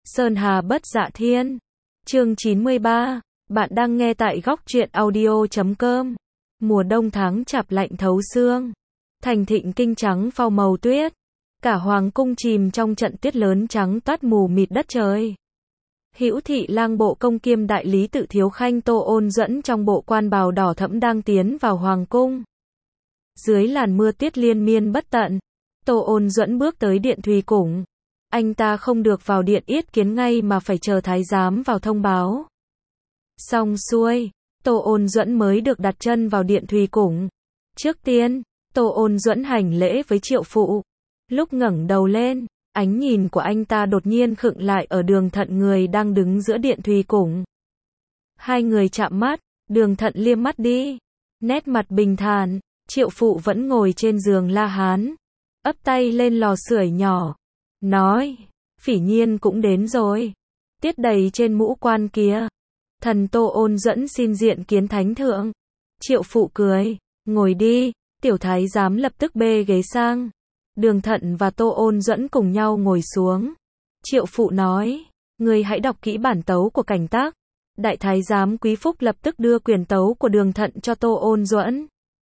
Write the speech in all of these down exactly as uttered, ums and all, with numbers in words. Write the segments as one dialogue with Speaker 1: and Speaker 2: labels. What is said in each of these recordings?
Speaker 1: Sơn Hà Bất Dạ Thiên. Chương chín mươi ba. Bạn đang nghe tại góc truyện audio chấm com. Mùa đông tháng chạp lạnh thấu xương. Thành thịnh kinh trắng phao màu tuyết. Cả hoàng cung chìm trong trận tuyết lớn trắng toát mù mịt đất trời. Hữu Thị Lang bộ công kiêm đại lý Tự Thiếu Khanh Tô Ôn Duẫn trong bộ quan bào đỏ thẫm đang tiến vào hoàng cung. Dưới làn mưa tuyết liên miên bất tận, Tô Ôn Duẫn bước tới điện Thùy Cung. Anh ta không được vào điện yết kiến ngay mà phải chờ thái giám vào thông báo. Xong xuôi, Tô Ôn Duẫn mới được đặt chân vào điện Thùy Cung. Trước tiên, Tô Ôn Duẫn hành lễ với Triệu Phụ. Lúc ngẩng đầu lên, ánh nhìn của anh ta đột nhiên khựng lại ở Đường Thận người đang đứng giữa điện Thùy Cung. Hai người chạm mắt, Đường Thận liếc mắt đi. Nét mặt bình thản, Triệu Phụ vẫn ngồi trên giường La Hán. Ấp tay lên lò sưởi nhỏ. Nói, Phỉ Nhiên cũng đến rồi. Tiết đầy trên mũ quan kia. Thần Tô Ôn Duẫn xin diện kiến thánh thượng. Triệu Phụ cười, ngồi đi. Tiểu thái giám lập tức bê ghế sang. Đường Thận và Tô Ôn Duẫn cùng nhau ngồi xuống. Triệu Phụ nói, người hãy đọc kỹ bản tấu của cảnh tác. Đại thái giám Quý Phúc lập tức đưa quyền tấu của Đường Thận cho Tô Ôn Duẫn.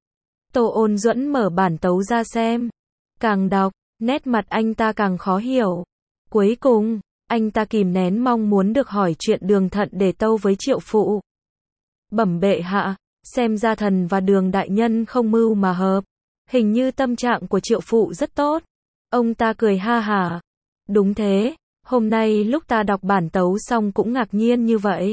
Speaker 1: Tô Ôn Duẫn mở bản tấu ra xem. Càng đọc, nét mặt anh ta càng khó hiểu. Cuối cùng, anh ta kìm nén mong muốn được hỏi chuyện Đường Thận để tâu với Triệu Phụ. Bẩm bệ hạ, xem ra thần và Đường đại nhân không mưu mà hợp. Hình như tâm trạng của Triệu Phụ rất tốt. Ông ta cười ha hả. Đúng thế, hôm nay lúc ta đọc bản tấu xong cũng ngạc nhiên như vậy.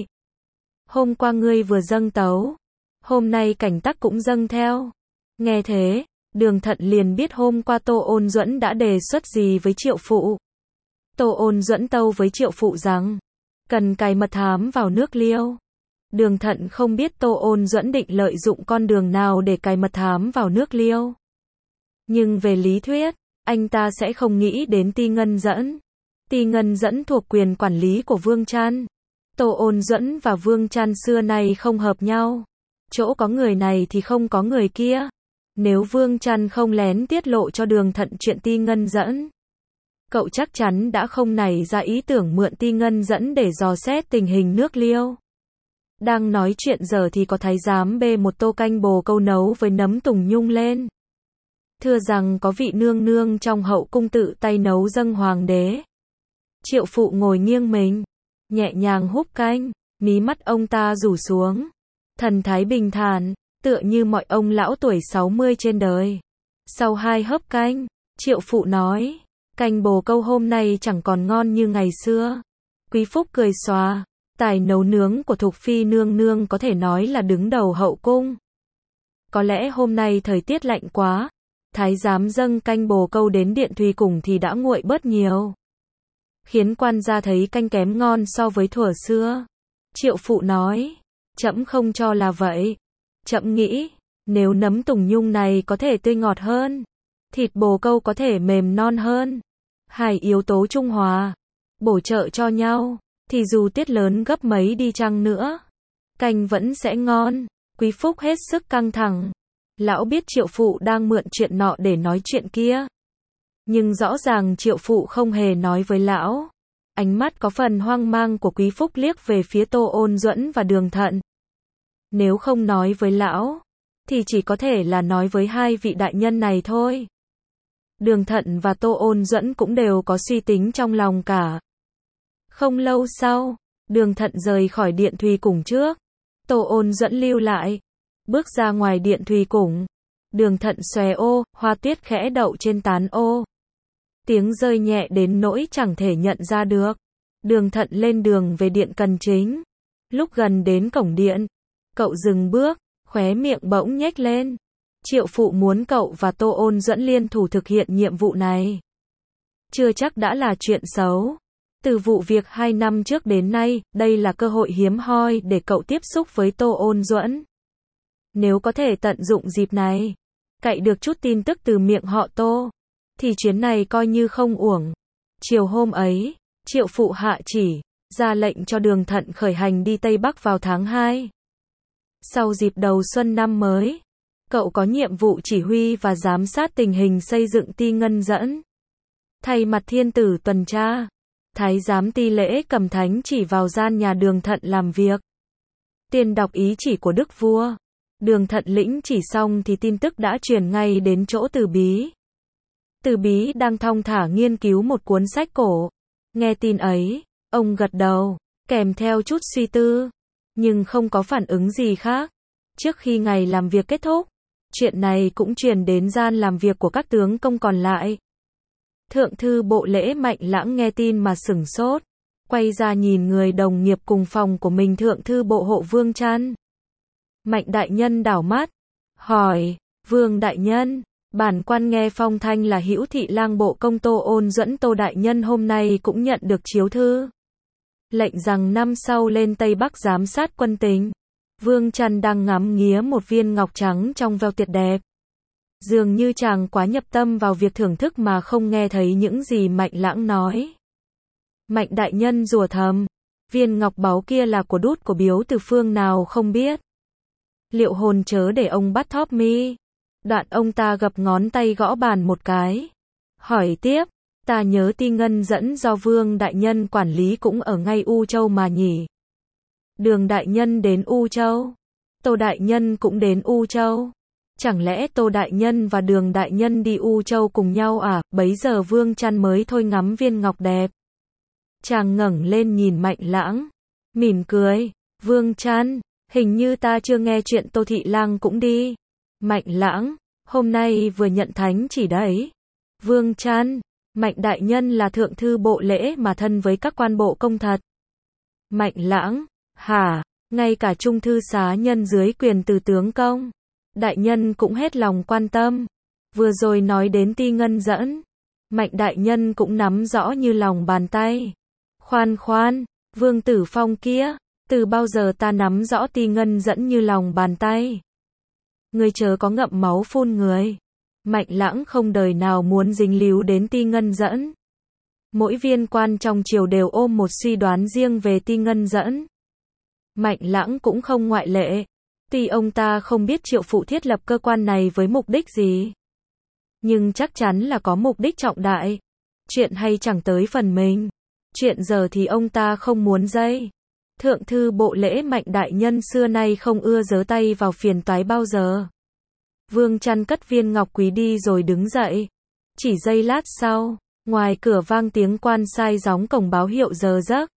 Speaker 1: Hôm qua ngươi vừa dâng tấu, hôm nay cảnh tắc cũng dâng theo. Nghe thế, Đường Thận liền biết hôm qua Tô Ôn Duẫn đã đề xuất gì với Triệu Phụ. Tô Ôn Duẫn tâu với Triệu Phụ rằng, cần cài mật thám vào nước Liêu. Đường Thận không biết Tô Ôn Duẫn định lợi dụng con đường nào để cài mật thám vào nước Liêu. Nhưng về lý thuyết, anh ta sẽ không nghĩ đến Ti Ngân Dẫn. Ti Ngân Dẫn thuộc quyền quản lý của Vương Trăn. Tô Ôn Duẫn và Vương Trăn xưa nay không hợp nhau. Chỗ có người này thì không có người kia. Nếu Vương Trăn không lén tiết lộ cho Đường Thận chuyện Ti Ngân Dẫn, cậu chắc chắn đã không nảy ra ý tưởng mượn Ti Ngân Dẫn để dò xét tình hình nước Liêu. Đang nói chuyện giờ thì có thái giám bê một tô canh bồ câu nấu với nấm tùng nhung lên. Thưa rằng có vị nương nương trong hậu cung tự tay nấu dâng hoàng đế. Triệu Phụ ngồi nghiêng mình, nhẹ nhàng húp canh, mí mắt ông ta rủ xuống. Thần thái bình thản, tựa như mọi ông lão tuổi sáu mươi trên đời. Sau hai hớp canh, Triệu Phụ nói, canh bồ câu hôm nay chẳng còn ngon như ngày xưa. Quý Phúc cười xòa, tài nấu nướng của Thục Phi nương nương có thể nói là đứng đầu hậu cung. Có lẽ hôm nay thời tiết lạnh quá, thái giám dâng canh bồ câu đến điện Thùy Cung thì đã nguội bớt nhiều, khiến quan gia thấy canh kém ngon so với thuở xưa. Triệu Phụ nói, trẫm không cho là vậy. Trẫm nghĩ, nếu nấm tùng nhung này có thể tươi ngọt hơn, thịt bồ câu có thể mềm non hơn, hai yếu tố trung hòa, bổ trợ cho nhau, thì dù tiết lớn gấp mấy đi chăng nữa, canh vẫn sẽ ngon. Quý Phúc hết sức căng thẳng. Lão biết Triệu Phụ đang mượn chuyện nọ để nói chuyện kia. Nhưng rõ ràng Triệu Phụ không hề nói với lão. Ánh mắt có phần hoang mang của Quý Phúc liếc về phía Tô Ôn Duẫn và Đường Thận. Nếu không nói với lão, thì chỉ có thể là nói với hai vị đại nhân này thôi. Đường Thận và Tô Ôn Duẫn cũng đều có suy tính trong lòng cả. Không lâu sau, Đường Thận rời khỏi điện Thùy Cung trước. Tô Ôn Duẫn lưu lại. Bước ra ngoài điện Thùy Cung. Đường Thận xòe ô, hoa tuyết khẽ đậu trên tán ô. Tiếng rơi nhẹ đến nỗi chẳng thể nhận ra được. Đường Thận lên đường về điện Cần Chính. Lúc gần đến cổng điện, cậu dừng bước, khóe miệng bỗng nhếch lên. Triệu Phụ muốn cậu và Tô Ôn Duẫn liên thủ thực hiện nhiệm vụ này. Chưa chắc đã là chuyện xấu. Từ vụ việc hai năm trước đến nay, đây là cơ hội hiếm hoi để cậu tiếp xúc với Tô Ôn Duẫn. Nếu có thể tận dụng dịp này, cậy được chút tin tức từ miệng họ Tô, thì chuyến này coi như không uổng. Chiều hôm ấy, Triệu Phụ hạ chỉ, ra lệnh cho Đường Thận khởi hành đi Tây Bắc vào tháng hai. Sau dịp đầu xuân năm mới, cậu có nhiệm vụ chỉ huy và giám sát tình hình xây dựng Ti Ngân Dẫn. Thay mặt thiên tử tuần tra, Thái giám ti lễ cầm thánh chỉ vào gian nhà Đường Thận làm việc. Tiên đọc ý chỉ của đức vua. Đường Thận lĩnh chỉ xong thì tin tức đã truyền ngay đến chỗ Từ Bí. Từ Bí đang thong thả nghiên cứu một cuốn sách cổ. Nghe tin ấy, ông gật đầu, kèm theo chút suy tư, nhưng không có phản ứng gì khác. Trước khi ngày làm việc kết thúc, chuyện này cũng truyền đến gian làm việc của các tướng công còn lại. Thượng thư bộ lễ Mạnh Lãng nghe tin mà sửng sốt, quay ra nhìn người đồng nghiệp cùng phòng của mình thượng thư bộ hộ Vương Trăn. Mạnh đại nhân đảo mắt, hỏi, Vương đại nhân, bản quan nghe phong thanh là Hữu Thị Lang bộ công Tô Ôn Duẫn Tô đại nhân hôm nay cũng nhận được chiếu thư. Lệnh rằng năm sau lên Tây Bắc giám sát quân tình. Vương Trăn đang ngắm nghía một viên ngọc trắng trong veo tuyệt đẹp. Dường như chàng quá nhập tâm vào việc thưởng thức mà không nghe thấy những gì Mạnh Lãng nói. Mạnh đại nhân rủa thầm, viên ngọc báu kia là của đút của biếu từ phương nào không biết. Liệu hồn chớ để ông bắt thóp mi. Đoạn ông ta gập ngón tay gõ bàn một cái. Hỏi tiếp, ta nhớ Ti Ngân Dẫn do Vương đại nhân quản lý cũng ở ngay U Châu mà nhỉ. Đường đại nhân đến U Châu. Tô đại nhân cũng đến U Châu. Chẳng lẽ Tô đại nhân và Đường đại nhân đi U Châu cùng nhau à? Bấy giờ Vương Trăn mới thôi ngắm viên ngọc đẹp. Chàng ngẩng lên nhìn Mạnh Lãng, mỉm cười, Vương Trăn, hình như ta chưa nghe chuyện Tô Thị Lang cũng đi. Mạnh Lãng, hôm nay vừa nhận thánh chỉ đấy. Vương Trăn, Mạnh đại nhân là thượng thư bộ lễ mà thân với các quan bộ công thật. Mạnh Lãng, hả, ngay cả trung thư xá nhân dưới quyền từ tướng công. Đại nhân cũng hết lòng quan tâm. Vừa rồi nói đến Ti Ngân Dẫn. Mạnh đại nhân cũng nắm rõ như lòng bàn tay. Khoan khoan, Vương Tử Phong kia, từ bao giờ ta nắm rõ Ti Ngân Dẫn như lòng bàn tay. Ngươi chớ có ngậm máu phun người. Mạnh Lãng không đời nào muốn dính líu đến Ti Ngân Dẫn. Mỗi viên quan trong triều đều ôm một suy đoán riêng về Ti Ngân Dẫn. Mạnh Lãng cũng không ngoại lệ. Tuy ông ta không biết Triệu Phụ thiết lập cơ quan này với mục đích gì, nhưng chắc chắn là có mục đích trọng đại. Chuyện hay chẳng tới phần mình. Chuyện giờ thì ông ta không muốn dây. Thượng thư bộ lễ Mạnh đại nhân xưa nay không ưa giớ tay vào phiền toái bao giờ. Vương Trăn cất viên ngọc quý đi rồi đứng dậy. Chỉ giây lát sau, ngoài cửa vang tiếng quan sai gióng cổng báo hiệu giờ giấc.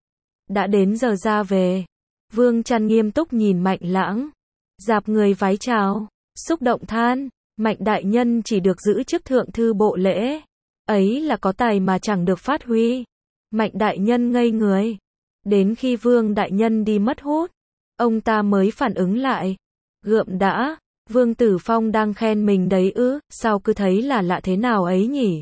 Speaker 1: Đã đến giờ ra về. Vương Trăn nghiêm túc nhìn Mạnh Lãng, dạp người vái chào, xúc động than, Mạnh đại nhân chỉ được giữ chức thượng thư bộ lễ, ấy là có tài mà chẳng được phát huy. Mạnh đại nhân ngây người, đến khi Vương đại nhân đi mất hút, ông ta mới phản ứng lại. Gượm đã, Vương Tử Phong đang khen mình đấy ư, sao cứ thấy là lạ thế nào ấy nhỉ?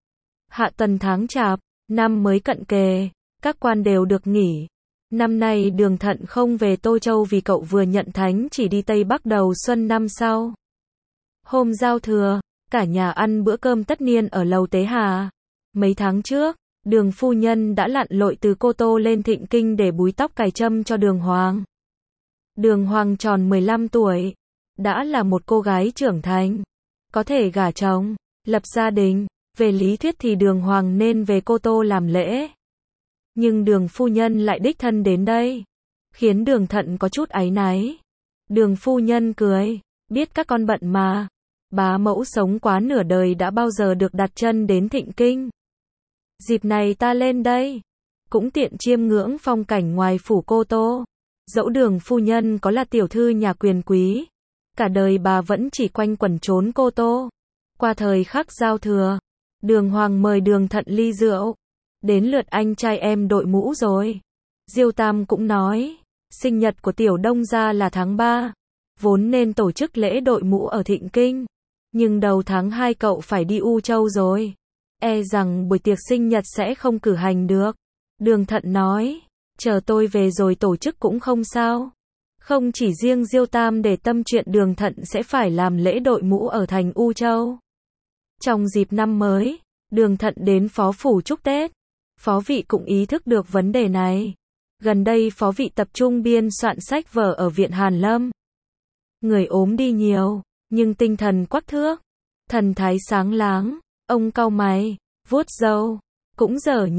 Speaker 1: Hạ tuần tháng chạp, năm mới cận kề, các quan đều được nghỉ. Năm nay Đường Thận không về Tô Châu vì cậu vừa nhận thánh chỉ đi Tây Bắc đầu xuân năm sau. Hôm giao thừa, cả nhà ăn bữa cơm tất niên ở lầu Tế Hà. Mấy tháng trước, Đường phu nhân đã lặn lội từ Cô Tô lên Thịnh Kinh để búi tóc cài trâm cho Đường Hoàng. Đường Hoàng tròn mười lăm tuổi, đã là một cô gái trưởng thành, có thể gả chồng, lập gia đình. Về lý thuyết thì Đường Hoàng nên về Cô Tô làm lễ. Nhưng Đường phu nhân lại đích thân đến đây, khiến Đường Thận có chút áy náy. Đường phu nhân cười, biết các con bận mà. Bá mẫu sống quá nửa đời đã bao giờ được đặt chân đến Thịnh Kinh. Dịp này ta lên đây, cũng tiện chiêm ngưỡng phong cảnh ngoài phủ Cô Tô. Dẫu Đường phu nhân có là tiểu thư nhà quyền quý, cả đời bà vẫn chỉ quanh quẩn trốn Cô Tô. Qua thời khắc giao thừa, Đường Hoàng mời Đường Thận ly rượu. Đến lượt anh trai em đội mũ rồi. Diêu Tam cũng nói, sinh nhật của Tiểu Đông gia là tháng ba, vốn nên tổ chức lễ đội mũ ở Thịnh Kinh, nhưng đầu tháng hai cậu phải đi U Châu rồi, e rằng buổi tiệc sinh nhật sẽ không cử hành được. Đường Thận nói, chờ tôi về rồi tổ chức cũng không sao. Không chỉ riêng Diêu Tam để tâm chuyện Đường Thận sẽ phải làm lễ đội mũ ở thành U Châu. Trong dịp năm mới, Đường Thận đến Phó Phủ chúc Tết. Phó Vị cũng ý thức được vấn đề này. Gần đây Phó Vị tập trung biên soạn sách vở ở Viện Hàn Lâm. Người ốm đi nhiều, nhưng tinh thần quắc thước, thần thái sáng láng. Ông cau mày, vuốt râu, cũng dở nhỉ,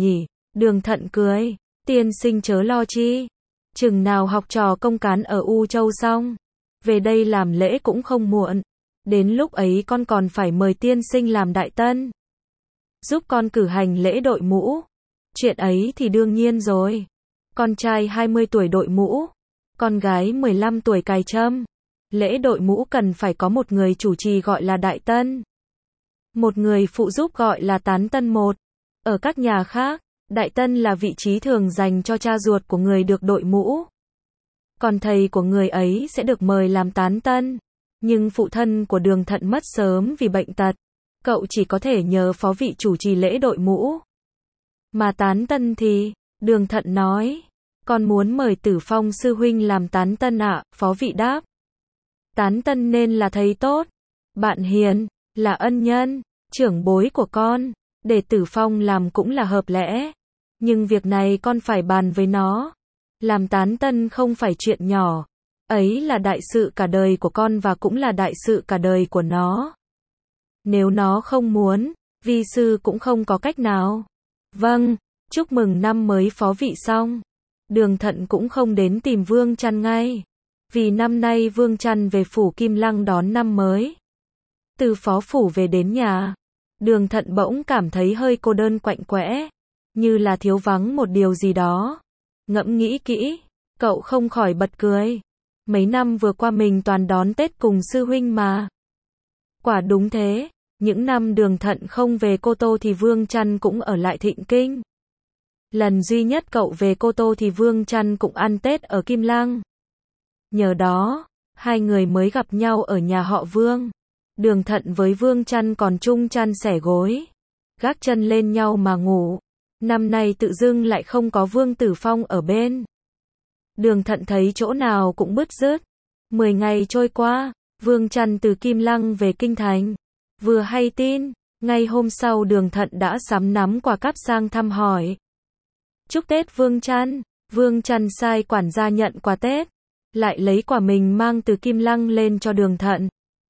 Speaker 1: Đường Thận cười, tiên sinh chớ lo chi. Chừng nào học trò công cán ở U Châu xong, về đây làm lễ cũng không muộn. Đến lúc ấy con còn phải mời tiên sinh làm đại tân. Giúp con cử hành lễ đội mũ. Chuyện ấy thì đương nhiên rồi. Con trai hai mươi tuổi đội mũ, con gái mười lăm tuổi cài trâm. Lễ đội mũ cần phải có một người chủ trì gọi là đại tân. Một người phụ giúp gọi là tán tân một. Ở các nhà khác, đại tân là vị trí thường dành cho cha ruột của người được đội mũ. Còn thầy của người ấy sẽ được mời làm tán tân. Nhưng phụ thân của Đường Thận mất sớm vì bệnh tật. Cậu chỉ có thể nhờ phó vị chủ trì lễ đội mũ. Mà tán tân thì, Đường Thận nói, con muốn mời Tử Phong sư huynh làm tán tân ạ, phó vị đáp. Tán tân nên là thầy tốt, bạn hiền, là ân nhân, trưởng bối của con, để Tử Phong làm cũng là hợp lẽ. Nhưng việc này con phải bàn với nó. Làm tán tân không phải chuyện nhỏ. Ấy là đại sự cả đời của con và cũng là đại sự cả đời của nó. Nếu nó không muốn, vi sư cũng không có cách nào. Vâng, chúc mừng năm mới phó vị xong. Đường Thận cũng không đến tìm Vương Chăn ngay. Vì năm nay Vương Chăn về phủ Kim Lăng đón năm mới. Từ phó phủ về đến nhà, Đường Thận bỗng cảm thấy hơi cô đơn quạnh quẽ. Như là thiếu vắng một điều gì đó. Ngẫm nghĩ kỹ, cậu không khỏi bật cười. Mấy năm vừa qua mình toàn đón Tết cùng sư huynh mà. Quả đúng thế, những năm Đường Thận không về Cô Tô thì Vương Chăn cũng ở lại Thịnh Kinh. Lần duy nhất cậu về Cô Tô thì Vương Chăn cũng ăn Tết ở Kim Lăng. Nhờ đó, hai người mới gặp nhau ở nhà họ Vương. Đường Thận với Vương Chăn còn chung chăn sẻ gối, gác chân lên nhau mà ngủ. Năm nay tự dưng lại không có Vương Tử Phong ở bên. Đường Thận thấy chỗ nào cũng bứt rứt. Mười ngày trôi qua, Vương Chăn từ Kim Lăng về Kinh Thành. Vừa hay tin, ngay hôm sau Đường Thận đã sắm nắm quà cáp sang thăm hỏi. Chúc Tết Vương Chăn. Vương Chăn sai quản gia nhận quà Tết, lại lấy quà mình mang từ Kim Lăng lên cho Đường Thận.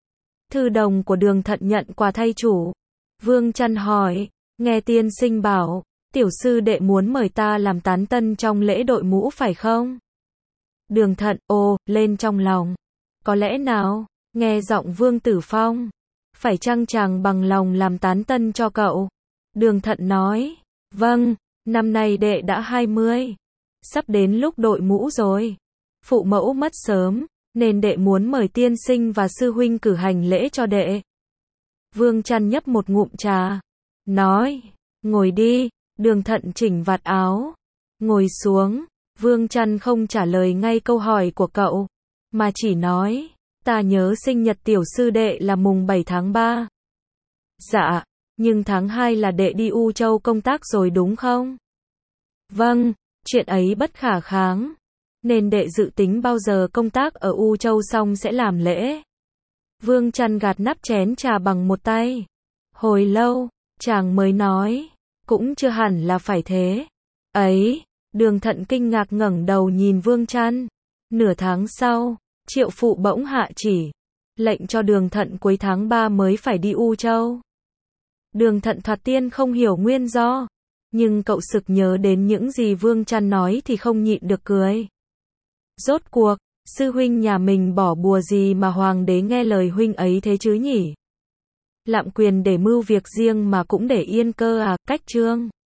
Speaker 1: Thư đồng của Đường Thận nhận quà thay chủ. Vương Chăn hỏi, nghe tiên sinh bảo, tiểu sư đệ muốn mời ta làm tán tân trong lễ đội mũ phải không? Đường Thận, ồ, lên trong lòng. Có lẽ nào, nghe giọng Vương Tử Phong, phải chăng chàng bằng lòng làm tán tân cho cậu? Đường Thận nói, vâng, năm nay đệ đã hai mươi. Sắp đến lúc đội mũ rồi. Phụ mẫu mất sớm, nên đệ muốn mời tiên sinh và sư huynh cử hành lễ cho đệ. Vương Chăn nhấp một ngụm trà, nói, ngồi đi. Đường Thận chỉnh vạt áo, ngồi xuống. Vương Chăn không trả lời ngay câu hỏi của cậu, mà chỉ nói, ta nhớ sinh nhật tiểu sư đệ là mùng bảy tháng ba. Dạ, nhưng tháng hai là đệ đi U Châu công tác rồi đúng không? Vâng, chuyện ấy bất khả kháng, nên đệ dự tính bao giờ công tác ở U Châu xong sẽ làm lễ. Vương Chăn gạt nắp chén trà bằng một tay. Hồi lâu, chàng mới nói, cũng chưa hẳn là phải thế. Ấy, Đường Thận kinh ngạc ngẩng đầu nhìn Vương Chăn. Nửa tháng sau, Triệu phụ bỗng hạ chỉ, lệnh cho Đường Thận cuối tháng ba mới phải đi U Châu. Đường Thận thoạt tiên không hiểu nguyên do, nhưng cậu sực nhớ đến những gì Vương Chăn nói thì không nhịn được cười. Rốt cuộc, sư huynh nhà mình bỏ bùa gì mà hoàng đế nghe lời huynh ấy thế chứ nhỉ? Lạm quyền để mưu việc riêng mà cũng để yên cơ à, cách chương.